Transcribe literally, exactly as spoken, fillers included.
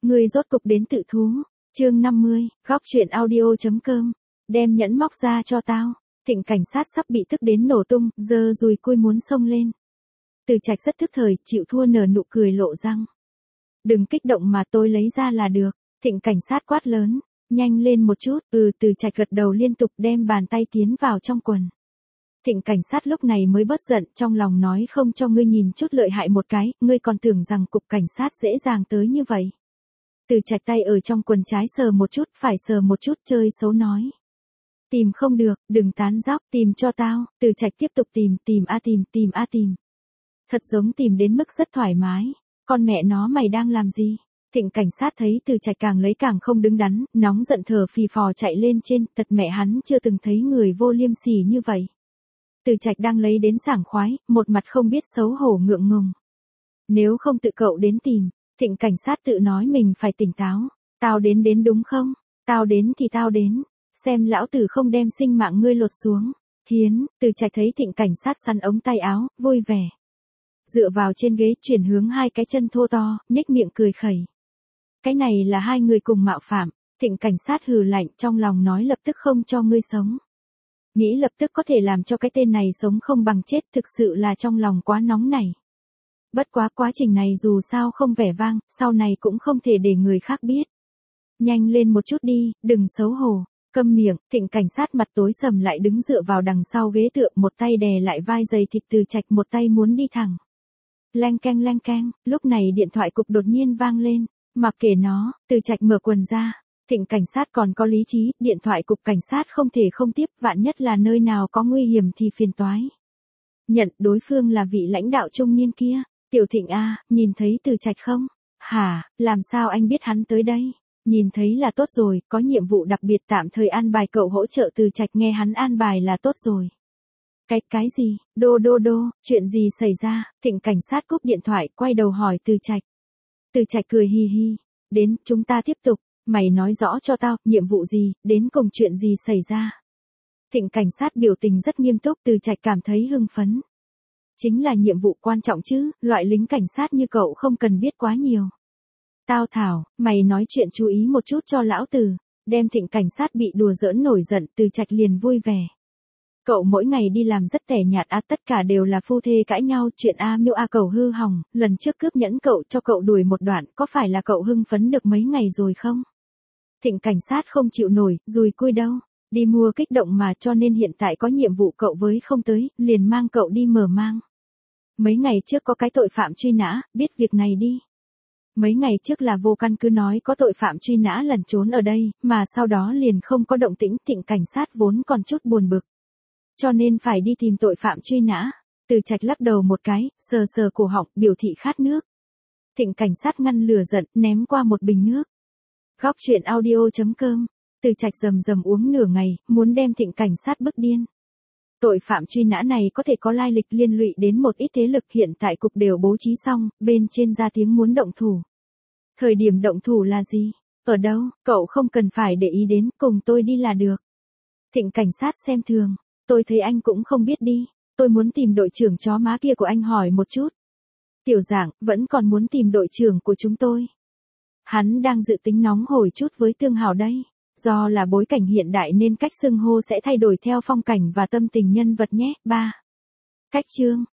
Ngươi rốt cục đến tự thú. Chương năm mươi, góc truyện audio.com. Đem nhẫn móc ra cho tao. Thịnh cảnh sát sắp bị tức đến nổ tung, giơ dùi cui muốn xông lên. Từ Trạch rất thức thời, chịu thua nở nụ cười lộ răng. Đừng kích động mà tôi lấy ra là được. Thịnh cảnh sát quát lớn. Nhanh lên một chút. Ừ, Từ Trạch gật đầu liên tục đem bàn tay tiến vào trong quần. Thịnh cảnh sát lúc này mới bớt giận, trong lòng nói không cho ngươi nhìn chút lợi hại một cái, ngươi còn tưởng rằng cục cảnh sát dễ dàng tới như vậy. Từ Trạch tay ở trong quần trái sờ một chút, phải sờ một chút, chơi xấu nói. Tìm không được, đừng tán dóc, tìm cho tao. Từ Trạch tiếp tục tìm, tìm a tìm, tìm a tìm. Thật giống tìm đến mức rất thoải mái. Con mẹ nó mày đang làm gì? Thịnh cảnh sát thấy Từ Trạch càng lấy càng không đứng đắn, nóng giận thở phì phò chạy lên trên, thật mẹ hắn chưa từng thấy người vô liêm sỉ như vậy. Từ Trạch đang lấy đến sảng khoái, một mặt không biết xấu hổ ngượng ngùng. Nếu không tự cậu đến tìm. Thịnh cảnh sát tự nói mình phải tỉnh táo. Tao đến đến đúng không? Tao đến thì tao đến. Xem lão tử không đem sinh mạng ngươi lột xuống. Thiến, Từ Trạch thấy thịnh cảnh sát săn ống tay áo, vui vẻ. Dựa vào trên ghế chuyển hướng hai cái chân thô to, nhếch miệng cười khẩy. Cái này là hai người cùng mạo phạm. Thịnh cảnh sát hừ lạnh trong lòng nói lập tức không cho ngươi sống. Nghĩ lập tức có thể làm cho cái tên này sống không bằng chết, thực sự là trong lòng quá nóng này. Bất quá quá trình này dù sao không vẻ vang, sau này cũng không thể để người khác biết. Nhanh lên một chút đi, đừng xấu hổ. Câm miệng. Thịnh cảnh sát mặt tối sầm lại đứng dựa vào đằng sau ghế tựa, một tay đè lại vai giày thịt Từ Trạch, một tay muốn đi thẳng. Leng keng leng keng, lúc này điện thoại cục đột nhiên vang lên. Mặc kệ nó, Từ Trạch mở quần ra. Thịnh cảnh sát còn có lý trí, điện thoại cục cảnh sát không thể không tiếp, vạn nhất là nơi nào có nguy hiểm thì phiền toái. Nhận, đối phương là vị lãnh đạo trung niên kia. Tiểu Thịnh a, nhìn thấy Từ Trạch không? Hả, làm sao anh biết hắn tới đây? Nhìn thấy là tốt rồi, có nhiệm vụ đặc biệt tạm thời an bài cậu hỗ trợ Từ Trạch, nghe hắn an bài là tốt rồi. Cái, cái gì? Đô đô đô, chuyện gì xảy ra? Thịnh cảnh sát cúp điện thoại, quay đầu hỏi Từ Trạch. Từ Trạch cười hi hi. Đến, chúng ta tiếp tục. Mày nói rõ cho tao, nhiệm vụ gì, đến cùng chuyện gì xảy ra? Thịnh cảnh sát biểu tình rất nghiêm túc, Từ Trạch cảm thấy hưng phấn. Chính là nhiệm vụ quan trọng chứ, loại lính cảnh sát như cậu không cần biết quá nhiều. Tao thảo, mày nói chuyện chú ý một chút cho lão tử. Đem thịnh cảnh sát bị đùa giỡn nổi giận, Từ Trạch liền vui vẻ. Cậu mỗi ngày đi làm rất tẻ nhạt á, tất cả đều là phu thê cãi nhau, chuyện A Miêu A Cầu hư hỏng, lần trước cướp nhẫn cậu cho cậu đuổi một đoạn, có phải là cậu hưng phấn được mấy ngày rồi không? Thịnh cảnh sát không chịu nổi, dùi cui đâu, đi mua kích động mà, cho nên hiện tại có nhiệm vụ cậu với không tới, liền mang cậu đi mở mang. Mấy ngày trước có cái tội phạm truy nã, biết việc này đi. Mấy ngày trước là vô căn cứ nói có tội phạm truy nã lẩn trốn ở đây, mà sau đó liền không có động tĩnh. Thịnh cảnh sát vốn còn chút buồn bực. Cho nên phải đi tìm tội phạm truy nã. Từ Trạch lắc đầu một cái, sờ sờ cổ họng, biểu thị khát nước. Thịnh cảnh sát ngăn lửa giận, ném qua một bình nước. Góc truyện audio.com. Từ Trạch rầm rầm uống nửa ngày, muốn đem thịnh cảnh sát bức điên. Tội phạm truy nã này có thể có lai lịch liên lụy đến một ít thế lực, hiện tại cục đều bố trí xong, bên trên ra tiếng muốn động thủ. Thời điểm động thủ là gì? Ở đâu? Cậu không cần phải để ý đến, cùng tôi đi là được. Thịnh cảnh sát xem thường. Tôi thấy anh cũng không biết đi. Tôi muốn tìm đội trưởng chó má kia của anh hỏi một chút. Tiểu Giảng, vẫn còn muốn tìm đội trưởng của chúng tôi. Hắn đang dự tính nóng hổi chút với Tương Hào đây. Do là bối cảnh hiện đại nên cách xưng hô sẽ thay đổi theo phong cảnh và tâm tình nhân vật nhé. ba. Cách chương.